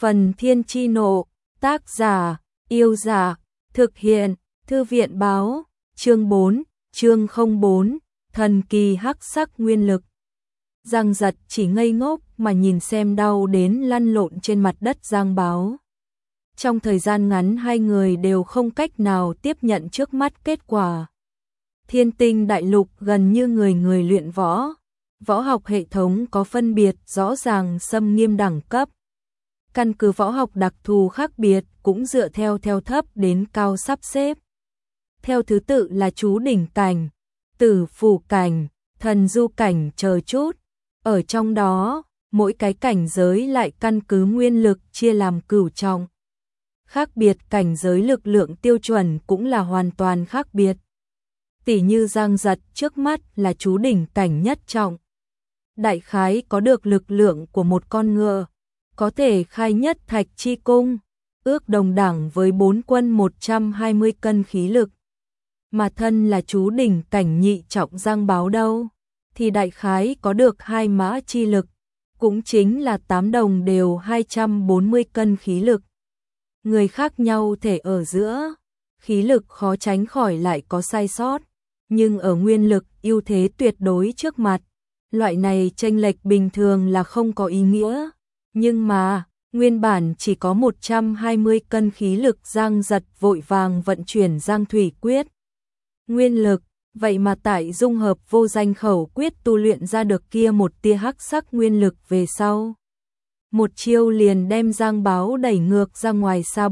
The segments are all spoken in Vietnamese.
Phần Thiên Chi Nộ, tác giả, Yêu Dạ, thực hiện, Thư viện Báo, chương 4, chương 04, thần kỳ hắc sắc nguyên lực. Giang Giật chỉ ngây ngốc mà nhìn xem đau đến lăn lộn trên mặt đất Giang Báo. Trong thời gian ngắn hai người đều không cách nào tiếp nhận trước mắt kết quả. Thiên Tinh Đại Lục gần như người người luyện võ. Võ học hệ thống có phân biệt rõ ràng xâm nghiêm đẳng cấp. Căn cứ võ học đặc thù khác biệt cũng dựa theo thấp đến cao sắp xếp. Theo thứ tự là chú đỉnh cảnh, tử phủ cảnh, thần du cảnh chờ chút. Ở trong đó, mỗi cái cảnh giới lại căn cứ nguyên lực chia làm cửu trọng. Khác biệt cảnh giới lực lượng tiêu chuẩn cũng là hoàn toàn khác biệt. Tỉ như Giang Giật trước mắt là chú đỉnh cảnh nhất trọng. Đại khái có được lực lượng của một con ngựa, có thể khai nhất thạch chi cung, ước đồng đẳng với 4 quân 120 cân khí lực. Mà thân là chú đỉnh cảnh nhị trọng Giang Báo đâu, thì đại khái có được 2 mã chi lực, cũng chính là 8 đồng đều 240 cân khí lực. Người khác nhau thể ở giữa, khí lực khó tránh khỏi lại có sai sót, nhưng ở nguyên lực ưu thế tuyệt đối trước mặt, loại này chênh lệch bình thường là không có ý nghĩa. Nhưng mà, nguyên bản chỉ có 120 cân khí lực Giang Giật vội vàng vận chuyển Giang Thủy Quyết. Nguyên lực, vậy mà tại dung hợp vô danh khẩu quyết tu luyện ra được kia một tia hắc sắc nguyên lực về sau. Một chiêu liền đem Giang Báo đẩy ngược ra ngoài xa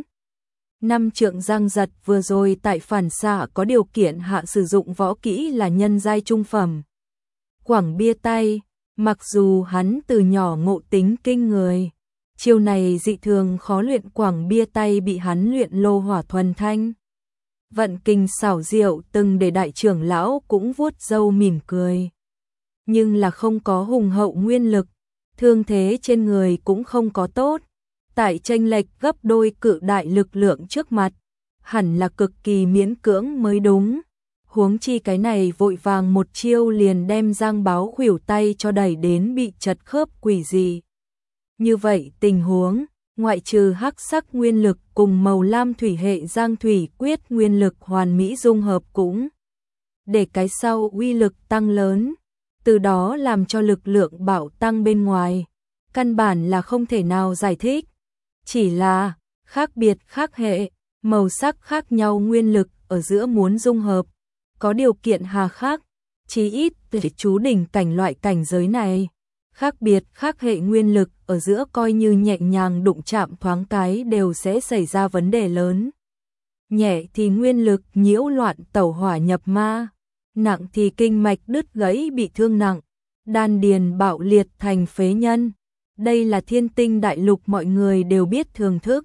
4-5 trượng. Giang Giật vừa rồi tại phản xạ có điều kiện hạ sử dụng võ kỹ là nhân giai trung phẩm. Quảng bia tay, mặc dù hắn từ nhỏ ngộ tính kinh người, chiêu này dị thường khó luyện. Quảng bia tay bị hắn luyện lô hỏa thuần thanh. Vận kinh xảo diệu từng để đại trưởng lão cũng vuốt râu mỉm cười. Nhưng là không có hùng hậu nguyên lực, thương thế trên người cũng không có tốt. Tại chênh lệch gấp đôi cự đại lực lượng trước mặt, hẳn là cực kỳ miễn cưỡng mới đúng. Huống chi cái này vội vàng một chiêu liền đem Giang Báo khuỷu tay cho đẩy đến bị chật khớp quỷ gì. Như vậy tình huống, ngoại trừ hắc sắc nguyên lực cùng màu lam thủy hệ Giang Thủy Quyết nguyên lực hoàn mỹ dung hợp cũng để cái sau uy lực tăng lớn, từ đó làm cho lực lượng bạo tăng bên ngoài, căn bản là không thể nào giải thích. Chỉ là khác biệt khác hệ, màu sắc khác nhau nguyên lực ở giữa muốn dung hợp, có điều kiện hà khắc, chí ít để chú đỉnh cảnh loại cảnh giới này. Khác biệt khác hệ nguyên lực ở giữa coi như nhẹ nhàng đụng chạm thoáng cái đều sẽ xảy ra vấn đề lớn. Nhẹ thì nguyên lực nhiễu loạn tẩu hỏa nhập ma, nặng thì kinh mạch đứt gãy bị thương nặng, đan điền bạo liệt thành phế nhân. Đây là Thiên Tinh Đại Lục mọi người đều biết thưởng thức.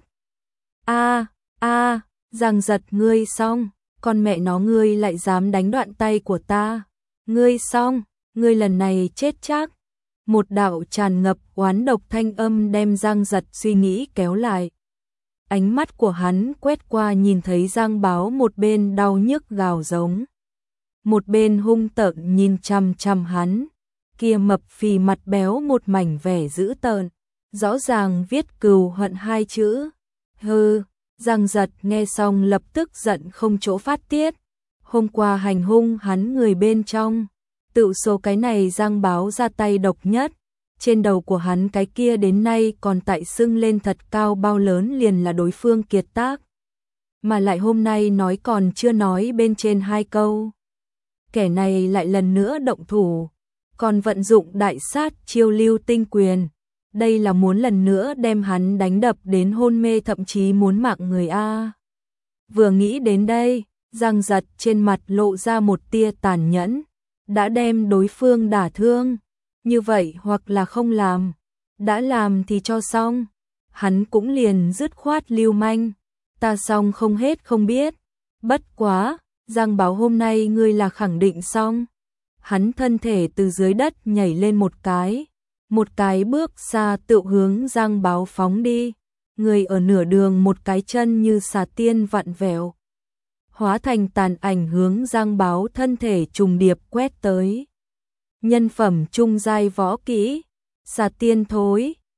Giang Giật, ngươi xong, con mẹ nó ngươi lại dám đánh đoạn tay của ta. Ngươi xong, ngươi lần này chết chắc. Một đạo tràn ngập oán độc thanh âm đem Giang Giật suy nghĩ kéo lại. Ánh mắt của hắn quét qua nhìn thấy Giang Báo một bên đau nhức gào giống, một bên hung tợn nhìn chằm chằm hắn. Kia mập phì mặt béo một mảnh vẻ dữ tợn, rõ ràng viết cừu hận 2 chữ. Hừ, Giang Giật nghe xong lập tức giận không chỗ phát tiết. Hôm qua hành hung hắn người bên trong, tự số cái này Giang Báo ra tay độc nhất. Trên đầu của hắn cái kia đến nay còn tại sưng lên thật cao bao lớn liền là đối phương kiệt tác. Mà lại hôm nay nói còn chưa nói bên trên 2 câu, kẻ này lại lần nữa động thủ, còn vận dụng đại sát chiêu lưu tinh quyền. Đây là muốn lần nữa đem hắn đánh đập đến hôn mê, thậm chí muốn mạng người a. Vừa nghĩ đến đây, Giang Giật trên mặt lộ ra một tia tàn nhẫn. Đã đem đối phương đả thương, như vậy hoặc là không làm, đã làm thì cho xong. Hắn cũng liền dứt khoát lưu manh, ta xong không hết không biết. Bất quá, Giang Báo hôm nay ngươi là khẳng định xong. Hắn thân thể từ dưới đất nhảy lên một cái bước xa tự hướng Giang Báo phóng đi. Người ở nửa đường một cái chân như xà tiên vặn vẹo, hóa thành tàn ảnh hướng Giang Báo thân thể trùng điệp quét tới. Nhân phẩm trung giai võ kỹ, xà tiên thối,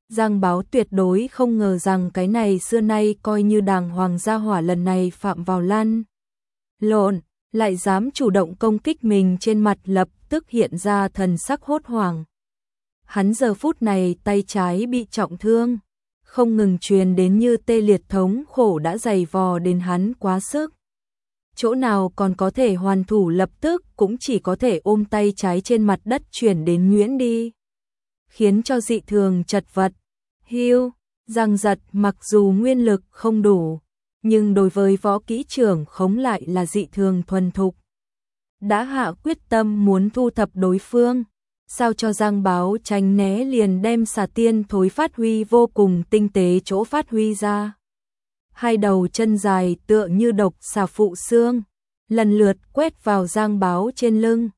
Giang Báo tuyệt đối không ngờ rằng cái này xưa nay coi như đàng hoàng gia hỏa lần này phạm vào lăn lộn, lại dám chủ động công kích mình, trên mặt lập tức hiện ra thần sắc hốt hoảng. Hắn giờ phút này tay trái bị trọng thương, không ngừng truyền đến như tê liệt, thống khổ đã dày vò đến hắn quá sức. Chỗ nào còn có thể hoàn thủ, lập tức cũng chỉ có thể ôm tay trái trên mặt đất chuyển đến nhuyễn đi, khiến cho dị thường chật vật. Hưu, Giang Giật mặc dù nguyên lực không đủ, nhưng đối với võ kỹ trưởng khống lại là dị thường thuần thục. Đã hạ quyết tâm muốn thu thập đối phương, sao cho Giang Báo tránh né, liền đem xà tiên thối phát huy vô cùng tinh tế chỗ phát huy ra. Hai đầu chân dài tựa như độc xà phụ xương, lần lượt quét vào Giang Báo trên lưng.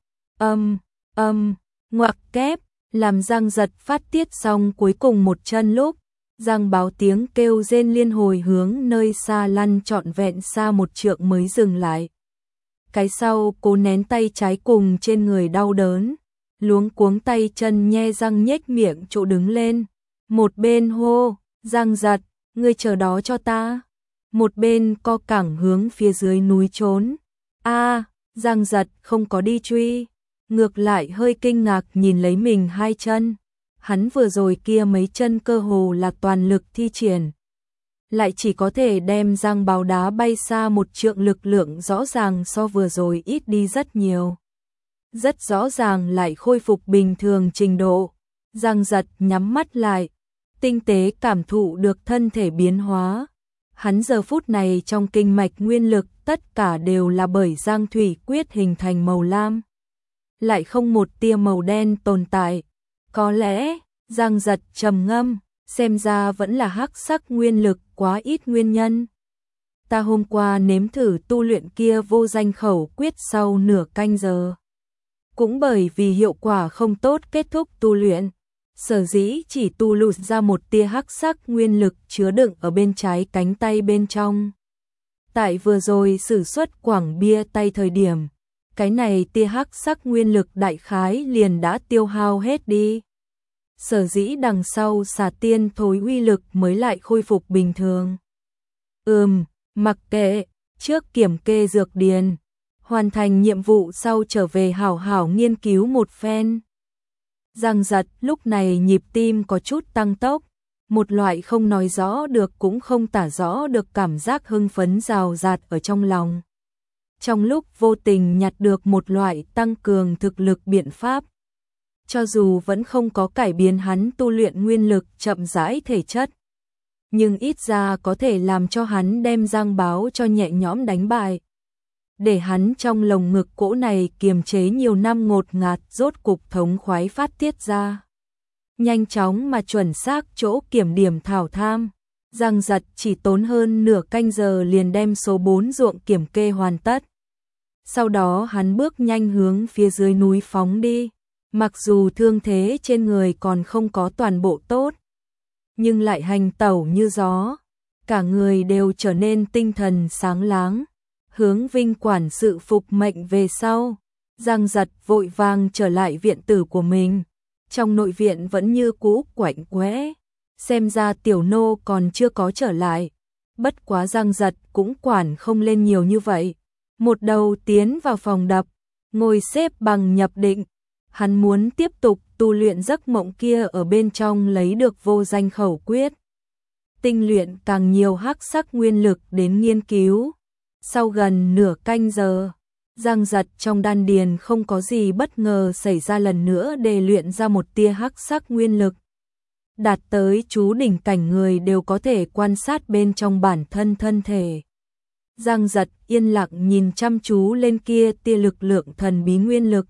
Ngoặc kép, làm Giang Giật phát tiết xong cuối cùng một chân lúc, Giang Báo tiếng kêu rên liên hồi hướng nơi xa lăn trọn vẹn xa 1 trượng mới dừng lại. Cái sau cố nén tay trái cùng trên người đau đớn, luống cuống tay chân nhe răng nhếch miệng chỗ đứng lên. Một bên hô, Giang Giật, ngươi chờ đó cho ta. Một bên co cẳng hướng phía dưới núi trốn. Giang Giật không có đi truy, ngược lại hơi kinh ngạc nhìn lấy mình hai chân. Hắn vừa rồi kia mấy chân cơ hồ là toàn lực thi triển, lại chỉ có thể đem Giang Báo đá bay xa 1 trượng, lực lượng rõ ràng so vừa rồi ít đi rất nhiều. Rất rõ ràng lại khôi phục bình thường trình độ. Giang Giật nhắm mắt lại, tinh tế cảm thụ được thân thể biến hóa. Hắn giờ phút này trong kinh mạch nguyên lực tất cả đều là bởi Giang Thủy Quyết hình thành màu lam, lại không một tia màu đen tồn tại. Có lẽ, Giang Giật trầm ngâm, xem ra vẫn là hắc sắc nguyên lực quá ít nguyên nhân. Ta hôm qua nếm thử tu luyện kia vô danh khẩu quyết sau nửa canh giờ, cũng bởi vì hiệu quả không tốt kết thúc tu luyện, sở dĩ chỉ tu lụt ra một tia hắc sắc nguyên lực chứa đựng ở bên trái cánh tay bên trong. Tại vừa rồi sử xuất quảng bia tay thời điểm, cái này tia hắc sắc nguyên lực đại khái liền đã tiêu hao hết đi. Sở dĩ đằng sau xà tiên thối uy lực mới lại khôi phục bình thường. Mặc kệ, trước kiểm kê dược điền, hoàn thành nhiệm vụ sau trở về hảo hảo nghiên cứu một phen. Giang Giật lúc này nhịp tim có chút tăng tốc, một loại không nói rõ được cũng không tả rõ được cảm giác hưng phấn rào rạt ở trong lòng. Trong lúc vô tình nhặt được một loại tăng cường thực lực biện pháp, cho dù vẫn không có cải biến hắn tu luyện nguyên lực chậm rãi thể chất, nhưng ít ra có thể làm cho hắn đem Giang Báo cho nhẹ nhõm đánh bại. Để hắn trong lồng ngực cỗ này kiềm chế nhiều năm ngột ngạt rốt cục thống khoái phát tiết ra. Nhanh chóng mà chuẩn xác chỗ kiểm điểm thảo tham, Giang Giật chỉ tốn hơn nửa canh giờ liền đem số 4 ruộng kiểm kê hoàn tất. Sau đó hắn bước nhanh hướng phía dưới núi phóng đi. Mặc dù thương thế trên người còn không có toàn bộ tốt, nhưng lại hành tẩu như gió, cả người đều trở nên tinh thần sáng láng. Hướng Vinh quản sự phục mệnh về sau, Giang Giật vội vàng trở lại viện tử của mình. Trong nội viện vẫn như cũ quạnh quẽ, xem ra tiểu nô còn chưa có trở lại. Bất quá Giang Giật cũng quản không lên nhiều như vậy. Một đầu tiến vào phòng đập, ngồi xếp bằng nhập định. Hắn muốn tiếp tục tu luyện giấc mộng kia ở bên trong lấy được vô danh khẩu quyết. Tinh luyện càng nhiều hắc sắc nguyên lực đến nghiên cứu. Sau gần nửa canh giờ, Giang Giật trong đan điền không có gì bất ngờ xảy ra, lần nữa để luyện ra một tia hắc sắc nguyên lực. Đạt tới chú đỉnh cảnh người đều có thể quan sát bên trong bản thân thân thể. Giang Giật yên lặng nhìn chăm chú lên kia tia lực lượng thần bí nguyên lực.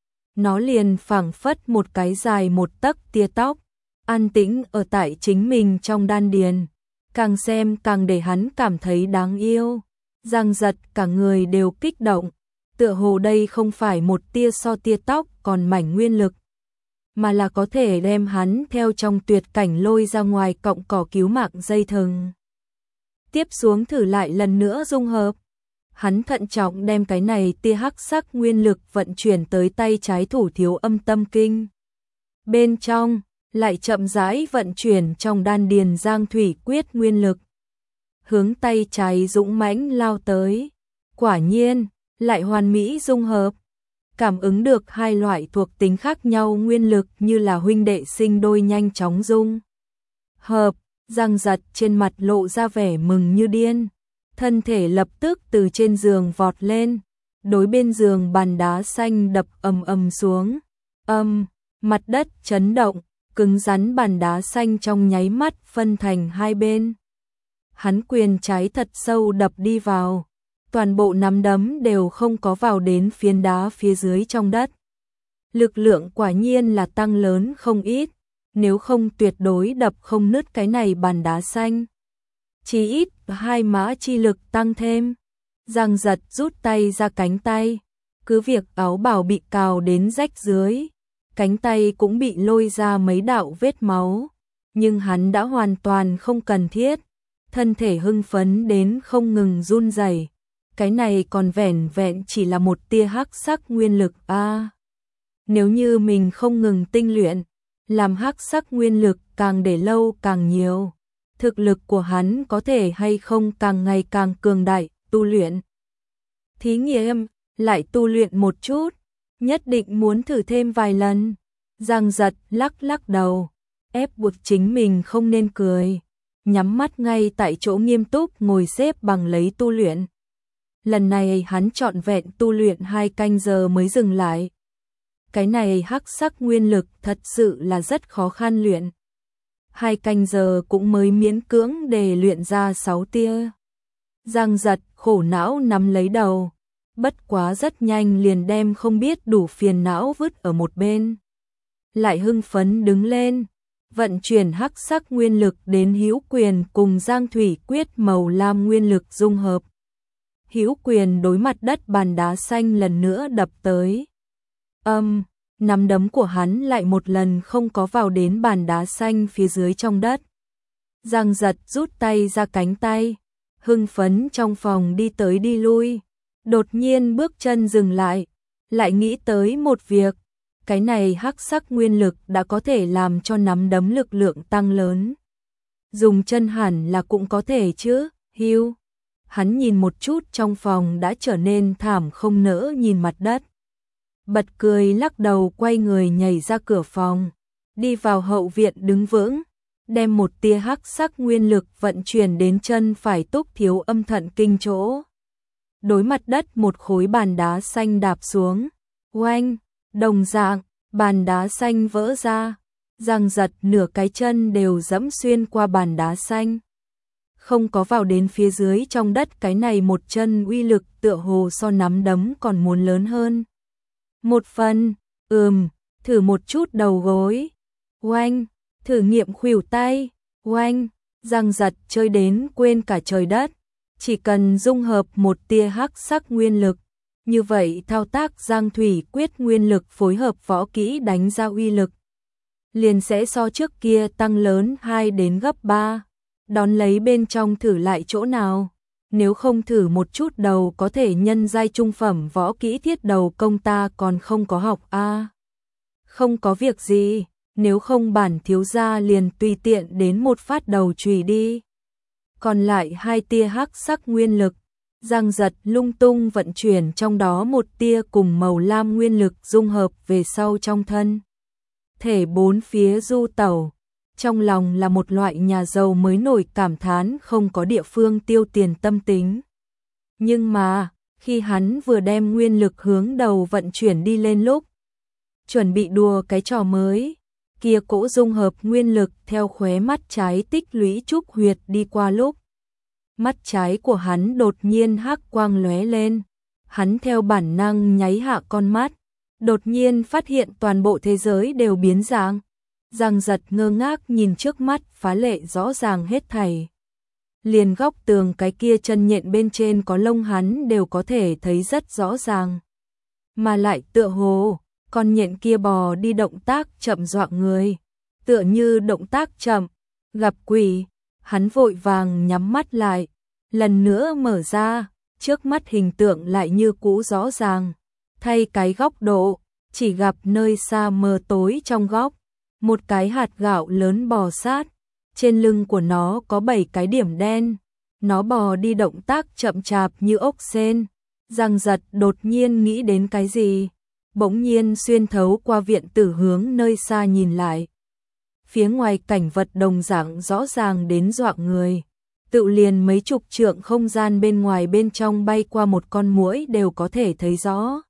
Nó liền phảng phất một cái dài 1 tấc tia tóc, an tĩnh ở tại chính mình trong đan điền. Càng xem càng để hắn cảm thấy đáng yêu. Giang Giật cả người đều kích động, tựa hồ đây không phải một tia so tia tóc còn mảnh nguyên lực, mà là có thể đem hắn theo trong tuyệt cảnh lôi ra ngoài cọng cỏ cứu mạng dây thừng. Tiếp xuống thử lại lần nữa dung hợp. Hắn thận trọng đem cái này tia hắc sắc nguyên lực vận chuyển tới tay trái thủ thiếu âm tâm kinh. Bên trong, lại chậm rãi vận chuyển trong đan điền Giang Thủy Quyết nguyên lực. Hướng tay trái dũng mãnh lao tới. Quả nhiên, lại hoàn mỹ dung hợp. Cảm ứng được hai loại thuộc tính khác nhau nguyên lực như là huynh đệ sinh đôi nhanh chóng dung hợp, Giang Giật trên mặt lộ ra vẻ mừng như điên. Thân thể lập tức từ trên giường vọt lên, đối bên giường bàn đá xanh đập ầm ầm xuống. Mặt đất chấn động, cứng rắn bàn đá xanh trong nháy mắt phân thành hai bên. Hắn quyền trái thật sâu đập đi vào, toàn bộ nắm đấm đều không có vào đến phiến đá phía dưới trong đất. Lực lượng quả nhiên là tăng lớn không ít, nếu không tuyệt đối đập không nứt cái này bàn đá xanh. Chỉ ít 2 mã chi lực tăng thêm. Giang Giật rút tay ra cánh tay, cứ việc áo bào bị cào đến rách dưới, cánh tay cũng bị lôi ra mấy đạo vết máu, nhưng hắn đã hoàn toàn không cần thiết, thân thể hưng phấn đến không ngừng run rẩy. Cái này còn vẻn vẹn chỉ là một tia hắc sắc nguyên lực a. Nếu như mình không ngừng tinh luyện, làm hắc sắc nguyên lực càng để lâu càng nhiều, thực lực của hắn có thể hay không càng ngày càng cường đại, tu luyện. Thí nghiệm, lại tu luyện một chút, nhất định muốn thử thêm vài lần. Giang Giật lắc lắc đầu, ép buộc chính mình không nên cười, nhắm mắt ngay tại chỗ nghiêm túc ngồi xếp bằng lấy tu luyện. Lần này hắn trọn vẹn tu luyện 2 canh giờ mới dừng lại. Cái này hắc sắc nguyên lực thật sự là rất khó khăn luyện. 2 canh giờ cũng mới miễn cưỡng để luyện ra 6 tia. Giang Giật khổ não nắm lấy đầu, bất quá rất nhanh liền đem không biết đủ phiền não vứt ở một bên. Lại hưng phấn đứng lên, vận chuyển hắc sắc nguyên lực đến hữu quyền cùng Giang Thủy Quyết màu lam nguyên lực dung hợp. Hữu quyền đối mặt đất bàn đá xanh lần nữa đập tới. Nắm đấm của hắn lại một lần không có vào đến bàn đá xanh phía dưới trong đất. Giang Giật rút tay ra cánh tay, hưng phấn trong phòng đi tới đi lui. Đột nhiên bước chân dừng lại nghĩ tới một việc. Cái này hắc sắc nguyên lực đã có thể làm cho nắm đấm lực lượng tăng lớn. Dùng chân hẳn là cũng có thể chứ, Hưu. Hắn nhìn một chút trong phòng đã trở nên thảm không nỡ nhìn mặt đất. Bật cười lắc đầu quay người nhảy ra cửa phòng, đi vào hậu viện đứng vững, đem một tia hắc sắc nguyên lực vận chuyển đến chân phải Túc Thiếu Âm thận kinh chỗ. Đối mặt đất một khối bàn đá xanh đạp xuống, oanh, đồng dạng, bàn đá xanh vỡ ra, Giang Giật nửa cái chân đều dẫm xuyên qua bàn đá xanh. Không có vào đến phía dưới trong đất, cái này một chân uy lực tựa hồ so nắm đấm còn muốn lớn hơn. Một phần, thử một chút đầu gối, oanh, thử nghiệm khuỷu tay, oanh, Giang Giật chơi đến quên cả trời đất, chỉ cần dung hợp một tia hắc sắc nguyên lực, như vậy thao tác Giang Thủy Quyết nguyên lực phối hợp võ kỹ đánh ra uy lực, liền sẽ so trước kia tăng lớn 2 đến gấp 3, đón lấy bên trong thử lại chỗ nào. Nếu không thử một chút đầu có thể nhân giai trung phẩm võ kỹ thiết đầu công ta còn không có học a. Không có việc gì, nếu không bản thiếu gia liền tùy tiện đến một phát đầu chùy đi. Còn lại 2 tia hắc sắc nguyên lực, Giang Giật lung tung vận chuyển trong đó một tia cùng màu lam nguyên lực dung hợp về sau trong thân. Thể 4 phía du tẩu. Trong lòng là một loại nhà giàu mới nổi cảm thán không có địa phương tiêu tiền tâm tính. Nhưng mà, khi hắn vừa đem nguyên lực hướng đầu vận chuyển đi lên lúc, chuẩn bị đùa cái trò mới, kia cỗ dung hợp nguyên lực theo khóe mắt trái tích lũy trúc huyệt đi qua lúc. Mắt trái của hắn đột nhiên hắc quang lóe lên, hắn theo bản năng nháy hạ con mắt, đột nhiên phát hiện toàn bộ thế giới đều biến dạng. Giang Giật ngơ ngác nhìn trước mắt phá lệ rõ ràng hết thảy. Liền góc tường cái kia chân nhện bên trên có lông hắn đều có thể thấy rất rõ ràng. Mà lại tựa hồ, con nhện kia bò đi động tác chậm dọa người. Tựa như động tác chậm, gặp quỷ, hắn vội vàng nhắm mắt lại. Lần nữa mở ra, trước mắt hình tượng lại như cũ rõ ràng. Thay cái góc độ, chỉ gặp nơi xa mờ tối trong góc. một cái hạt gạo lớn bò sát, trên lưng của nó có 7 cái điểm đen, nó bò đi động tác chậm chạp như ốc sên. Giang Giật đột nhiên nghĩ đến cái gì, bỗng nhiên xuyên thấu qua viện tử hướng nơi xa nhìn lại. Phía ngoài cảnh vật đồng dạng rõ ràng đến dọa người, tự liền mấy chục trượng không gian bên ngoài bên trong bay qua một con muỗi đều có thể thấy rõ.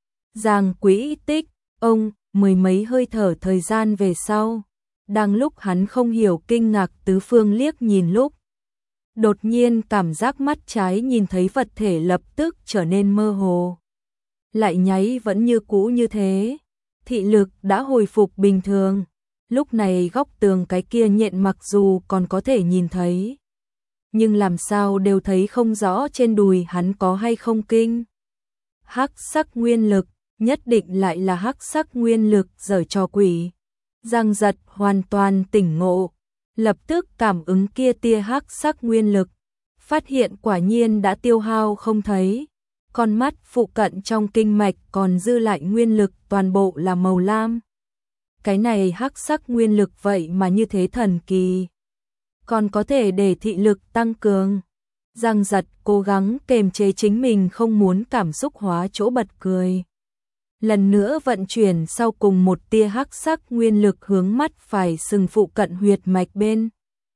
Giang quỹ tích, ông, mười mấy hơi thở thời gian về sau, đang lúc hắn không hiểu kinh ngạc tứ phương liếc nhìn lúc. Đột nhiên cảm giác mắt trái nhìn thấy vật thể lập tức trở nên mơ hồ. Lại nháy vẫn như cũ như thế, thị lực đã hồi phục bình thường. Lúc này góc tường cái kia nhện mặc dù còn có thể nhìn thấy, nhưng làm sao đều thấy không rõ trên đùi hắn có hay không kinh. Hắc sắc nguyên lực, nhất định lại là hắc sắc nguyên lực giở trò quỷ. Giang Giật hoàn toàn tỉnh ngộ, lập tức cảm ứng kia tia hắc sắc nguyên lực, phát hiện quả nhiên đã tiêu hao không thấy. Con mắt phụ cận trong kinh mạch còn dư lại nguyên lực toàn bộ là màu lam. Cái này hắc sắc nguyên lực vậy mà như thế thần kỳ, còn có thể để thị lực tăng cường. Giang Giật cố gắng kềm chế chính mình không muốn cảm xúc hóa chỗ bật cười. Lần nữa vận chuyển sau cùng một tia hắc sắc nguyên lực hướng mắt phải sừng phụ cận huyệt mạch bên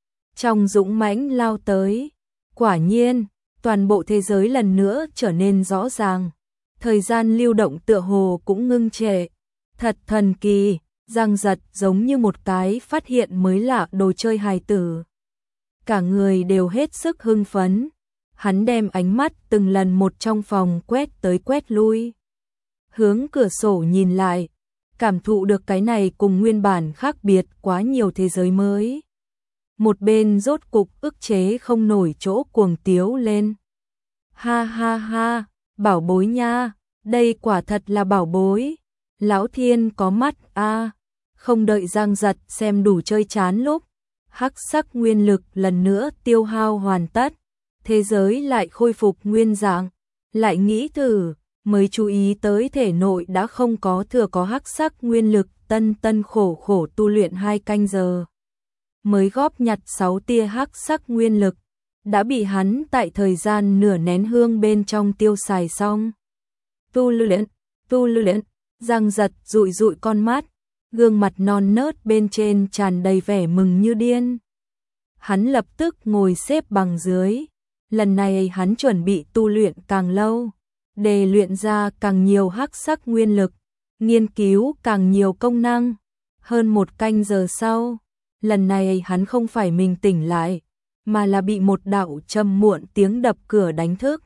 trong dũng mãnh lao tới. Quả nhiên, toàn bộ thế giới lần nữa trở nên rõ ràng. Thời gian lưu động tựa hồ cũng ngưng trệ. Thật thần kỳ, Giang Giật giống như một cái phát hiện mới lạ đồ chơi hài tử. Cả người đều hết sức hưng phấn. Hắn đem ánh mắt từng lần một trong phòng quét tới quét lui. Hướng cửa sổ nhìn lại, cảm thụ được cái này cùng nguyên bản khác biệt quá nhiều thế giới mới. Một bên rốt cục ức chế không nổi chỗ cuồng tiếu lên. Ha ha ha, bảo bối nha, đây quả thật là bảo bối. Lão thiên có mắt a. Không đợi Giang Giật xem đủ chơi chán lúc, hắc sắc nguyên lực lần nữa tiêu hao hoàn tất, thế giới lại khôi phục nguyên dạng. Lại nghĩ thử, mới chú ý tới thể nội đã không có thừa có hắc sắc nguyên lực, tân khổ khổ tu luyện 2 canh giờ. Mới góp nhặt 6 tia hắc sắc nguyên lực, đã bị hắn tại thời gian nửa nén hương bên trong tiêu xài xong. Tu luyện, Giang Giật dụi dụi con mắt, gương mặt non nớt bên trên tràn đầy vẻ mừng như điên. Hắn lập tức ngồi xếp bằng dưới, lần này hắn chuẩn bị tu luyện càng lâu, để luyện ra càng nhiều hắc sắc nguyên lực, nghiên cứu càng nhiều công năng. Hơn 1 canh giờ sau, lần này hắn không phải mình tỉnh lại, mà là bị một đạo trầm muộn tiếng đập cửa đánh thức.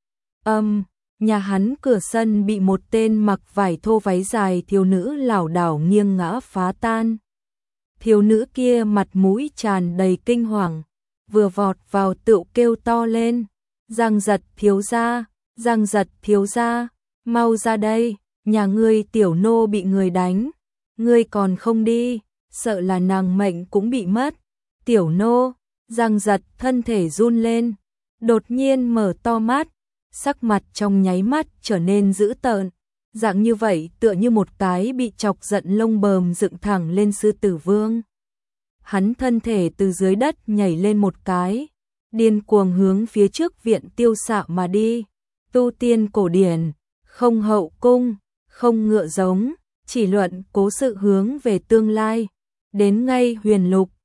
Nhà hắn cửa sân bị một tên mặc vải thô váy dài thiếu nữ lảo đảo nghiêng ngã phá tan. Thiếu nữ kia mặt mũi tràn đầy kinh hoàng, vừa vọt vào tựu kêu to lên. Giang Giật thiếu gia, Giang Giật thiếu gia, mau ra đây, nhà ngươi tiểu nô bị người đánh, ngươi còn không đi, sợ là nàng mệnh cũng bị mất. Tiểu nô, Giang Giật thân thể run lên, đột nhiên mở to mắt, sắc mặt trong nháy mắt trở nên dữ tợn, dạng như vậy tựa như một cái bị chọc giận lông bờm dựng thẳng lên sư tử vương. Hắn thân thể từ dưới đất nhảy lên một cái, điên cuồng hướng phía trước viện tiêu xạ mà đi. Tu tiên cổ điển, không hậu cung, không ngựa giống, chỉ luận cố sự hướng về tương lai. Đến ngay huyền lục,